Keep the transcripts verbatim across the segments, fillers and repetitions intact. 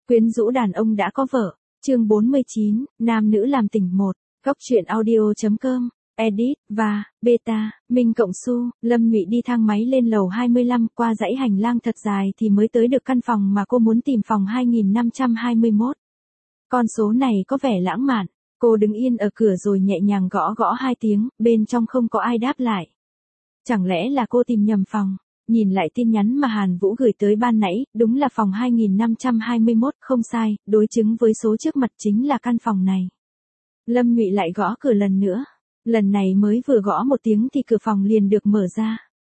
Quyến rũ đàn ông đã có vợ. Chương bốn mươi chín, nam nữ làm tình một. Góc truyện audio.com. Edit và Beta, Minh Cộng Su, Lâm Nhụy đi thang máy lên lầu hai mươi lăm, qua dãy hành lang thật dài thì mới tới được căn phòng mà cô muốn tìm, phòng hai nghìn năm trăm hai mươi mốt. Con số này có vẻ lãng mạn. Cô đứng yên ở cửa rồi nhẹ nhàng gõ gõ hai tiếng, bên trong không có ai đáp lại. Chẳng lẽ là cô tìm nhầm phòng? Nhìn lại tin nhắn mà Hàn Vũ gửi tới ban nãy, đúng là phòng hai nghìn năm trăm hai mươi mốt, không sai, đối chứng với số trước mặt chính là căn phòng này. Lâm Nhụy lại gõ cửa lần nữa. Lần này mới vừa gõ một tiếng thì cửa phòng liền được mở ra.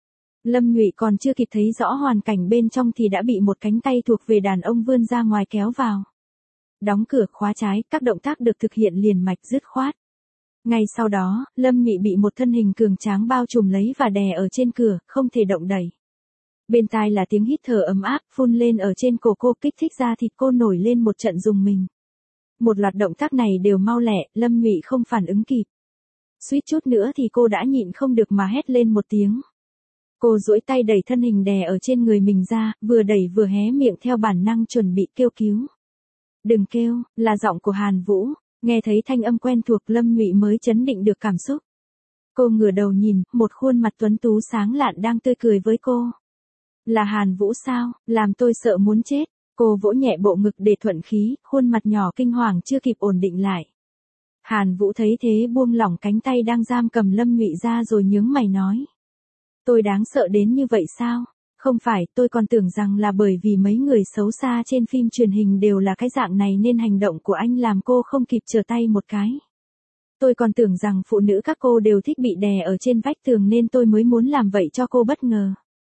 Lâm Nhụy còn chưa kịp thấy rõ hoàn cảnh bên trong thì đã bị một cánh tay thuộc về đàn ông vươn ra ngoài kéo vào. Đóng cửa khóa trái, các động tác được thực hiện liền mạch dứt khoát. Ngay sau đó, Lâm Nhụy bị một thân hình cường tráng bao trùm lấy và đè ở trên cửa, không thể động đậy. Bên tai là tiếng hít thở ấm áp phun lên ở trên cổ cô, kích thích ra thịt cô nổi lên một trận rùng mình. Một loạt động tác này đều mau lẹ, Lâm Nhụy không phản ứng kịp. Suýt chút nữa thì cô đã nhịn không được mà hét lên một tiếng. Cô duỗi tay đẩy thân hình đè ở trên người mình ra, vừa đẩy vừa hé miệng theo bản năng chuẩn bị kêu cứu. Đừng kêu, là giọng của Hàn Vũ. Nghe thấy thanh âm quen thuộc, Lâm Nhụy mới trấn định được cảm xúc. Cô ngửa đầu nhìn, một khuôn mặt tuấn tú sáng lạn đang tươi cười với cô. Là Hàn Vũ sao, làm tôi sợ muốn chết. Cô vỗ nhẹ bộ ngực để thuận khí, khuôn mặt nhỏ kinh hoàng chưa kịp ổn định lại. Hàn Vũ thấy thế buông lỏng cánh tay đang giam cầm Lâm Nhụy ra rồi nhướng mày nói. Tôi đáng sợ đến như vậy sao? Không phải, tôi còn tưởng rằng là bởi vì mấy người xấu xa trên phim truyền hình đều là cái dạng này nên hành động của anh làm cô không kịp trở tay một cái. Tôi còn tưởng rằng phụ nữ các cô đều thích bị đè ở trên vách tường nên tôi mới muốn làm vậy cho cô bất ngờ.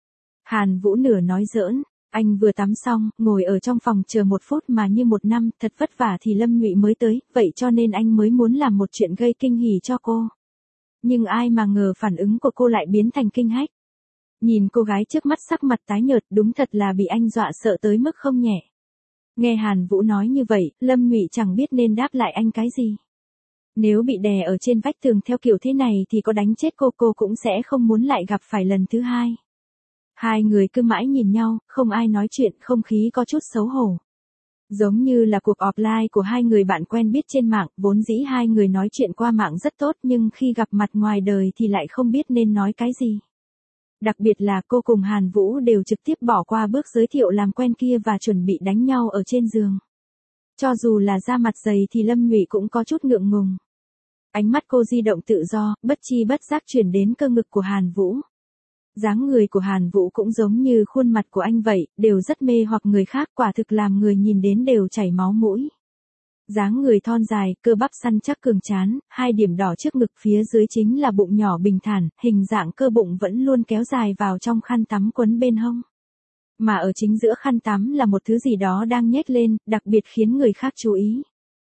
Hàn Vũ nửa nói giỡn, anh vừa tắm xong, ngồi ở trong phòng chờ một phút mà như một năm, thật vất vả thì Lâm Nhụy mới tới, vậy cho nên anh mới muốn làm một chuyện gây kinh hỉ cho cô. Nhưng ai mà ngờ phản ứng của cô lại biến thành kinh hách. Nhìn cô gái trước mắt sắc mặt tái nhợt, đúng thật là bị anh dọa sợ tới mức không nhẹ. Nghe Hàn Vũ nói như vậy, Lâm Nhụy chẳng biết nên đáp lại anh cái gì. Nếu bị đè ở trên vách tường theo kiểu thế này thì có đánh chết cô cô cũng sẽ không muốn lại gặp phải lần thứ hai. Hai người cứ mãi nhìn nhau, không ai nói chuyện, không khí có chút xấu hổ. Giống như là cuộc offline của hai người bạn quen biết trên mạng, vốn dĩ hai người nói chuyện qua mạng rất tốt nhưng khi gặp mặt ngoài đời thì lại không biết nên nói cái gì. Đặc biệt là cô cùng Hàn Vũ đều trực tiếp bỏ qua bước giới thiệu làm quen kia và chuẩn bị đánh nhau ở trên giường. Cho dù là da mặt dày thì Lâm Nhụy cũng có chút ngượng ngùng. Ánh mắt cô di động tự do, bất chi bất giác chuyển đến cơ ngực của Hàn Vũ. Dáng người của Hàn Vũ cũng giống như khuôn mặt của anh vậy, đều rất mê hoặc người khác, quả thực làm người nhìn đến đều chảy máu mũi. Dáng người thon dài, cơ bắp săn chắc cường trán, hai điểm đỏ trước ngực, phía dưới chính là bụng nhỏ bình thản, hình dạng cơ bụng vẫn luôn kéo dài vào trong khăn tắm quấn bên hông. Mà ở chính giữa khăn tắm là một thứ gì đó đang nhếch lên, đặc biệt khiến người khác chú ý.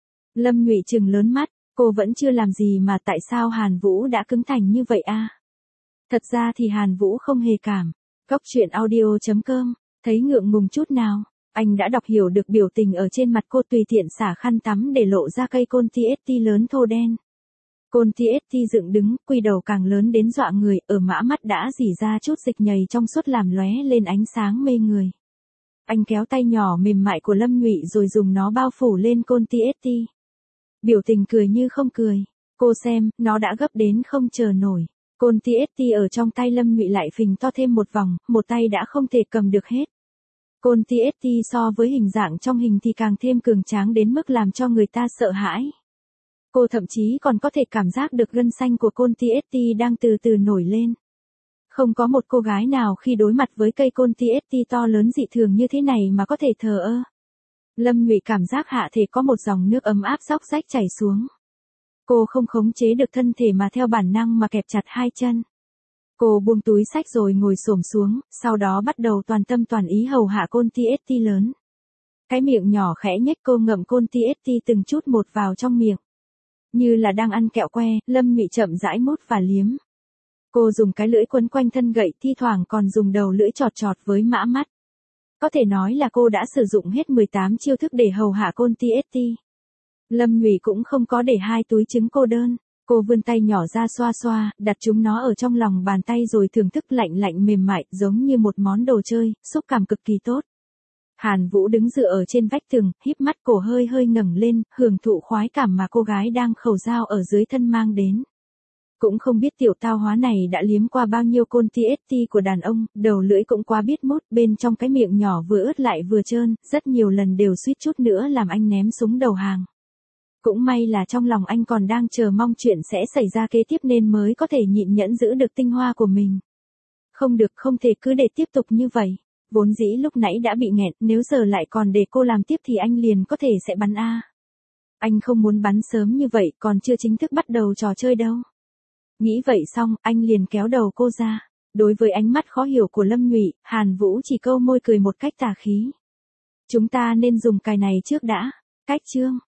Lâm Nhụy trừng lớn mắt, cô vẫn chưa làm gì mà tại sao Hàn Vũ đã cứng thành như vậy a? Thật ra thì Hàn Vũ không hề cảm. Góc truyện audio.com, thấy ngượng ngùng chút nào. Anh đã đọc hiểu được biểu tình ở trên mặt cô, tùy tiện xả khăn tắm để lộ ra cây côn tê ét tê lớn thô đen. Côn tê ét tê dựng đứng, quy đầu càng lớn đến dọa người, ở mã mắt đã rỉ ra chút dịch nhầy trong suốt làm lóe lên ánh sáng mê người. Anh kéo tay nhỏ mềm mại của Lâm Nhụy rồi dùng nó bao phủ lên côn tê ét tê. Biểu tình cười như không cười. Cô xem, nó đã gấp đến không chờ nổi. Côn tê ét tê ở trong tay Lâm Nhụy lại phình to thêm một vòng, một tay đã không thể cầm được hết. Côn tê ét tê so với hình dạng trong hình thì càng thêm cường tráng đến mức làm cho người ta sợ hãi. Cô thậm chí còn có thể cảm giác được gân xanh của côn tê ét tê đang từ từ nổi lên. Không có một cô gái nào khi đối mặt với cây côn tê ét tê to lớn dị thường như thế này mà có thể thờ ơ. Lâm Nhụy cảm giác hạ thể có một dòng nước ấm áp róc rách chảy xuống. Cô không khống chế được thân thể mà theo bản năng mà kẹp chặt hai chân. Cô buông túi xách rồi ngồi xổm xuống, sau đó bắt đầu toàn tâm toàn ý hầu hạ côn tê ét tê lớn. Cái miệng nhỏ khẽ nhếch, cô ngậm côn tê ét tê từng chút một vào trong miệng. Như là đang ăn kẹo que, Lâm Nhụy chậm rãi mút và liếm. Cô dùng cái lưỡi quấn quanh thân gậy, thi thoảng còn dùng đầu lưỡi chọt chọt với mã mắt. Có thể nói là cô đã sử dụng hết mười tám chiêu thức để hầu hạ côn tê ét tê. Lâm Nhụy cũng không có để hai túi trứng cô đơn. Cô vươn tay nhỏ ra xoa xoa, đặt chúng nó ở trong lòng bàn tay rồi thưởng thức, lạnh lạnh mềm mại, giống như một món đồ chơi, xúc cảm cực kỳ tốt. Hàn Vũ đứng dựa ở trên vách tường, híp mắt, cổ hơi hơi ngẩng lên, hưởng thụ khoái cảm mà cô gái đang khẩu dao ở dưới thân mang đến. Cũng không biết tiểu tao hóa này đã liếm qua bao nhiêu côn ti ét ti của đàn ông, đầu lưỡi cũng quá biết mút, bên trong cái miệng nhỏ vừa ướt lại vừa trơn, rất nhiều lần đều suýt chút nữa làm anh ném súng đầu hàng. Cũng may là trong lòng anh còn đang chờ mong chuyện sẽ xảy ra kế tiếp nên mới có thể nhịn nhẫn giữ được tinh hoa của mình. Không được, không thể cứ để tiếp tục như vậy. Vốn dĩ lúc nãy đã bị nghẹn, nếu giờ lại còn để cô làm tiếp thì anh liền có thể sẽ bắn A. Anh không muốn bắn sớm như vậy, còn chưa chính thức bắt đầu trò chơi đâu. Nghĩ vậy xong, anh liền kéo đầu cô ra. Đối với ánh mắt khó hiểu của Lâm Nhụy, Hàn Vũ chỉ câu môi cười một cách tà khí. Chúng ta nên dùng cài này trước đã. Cách chương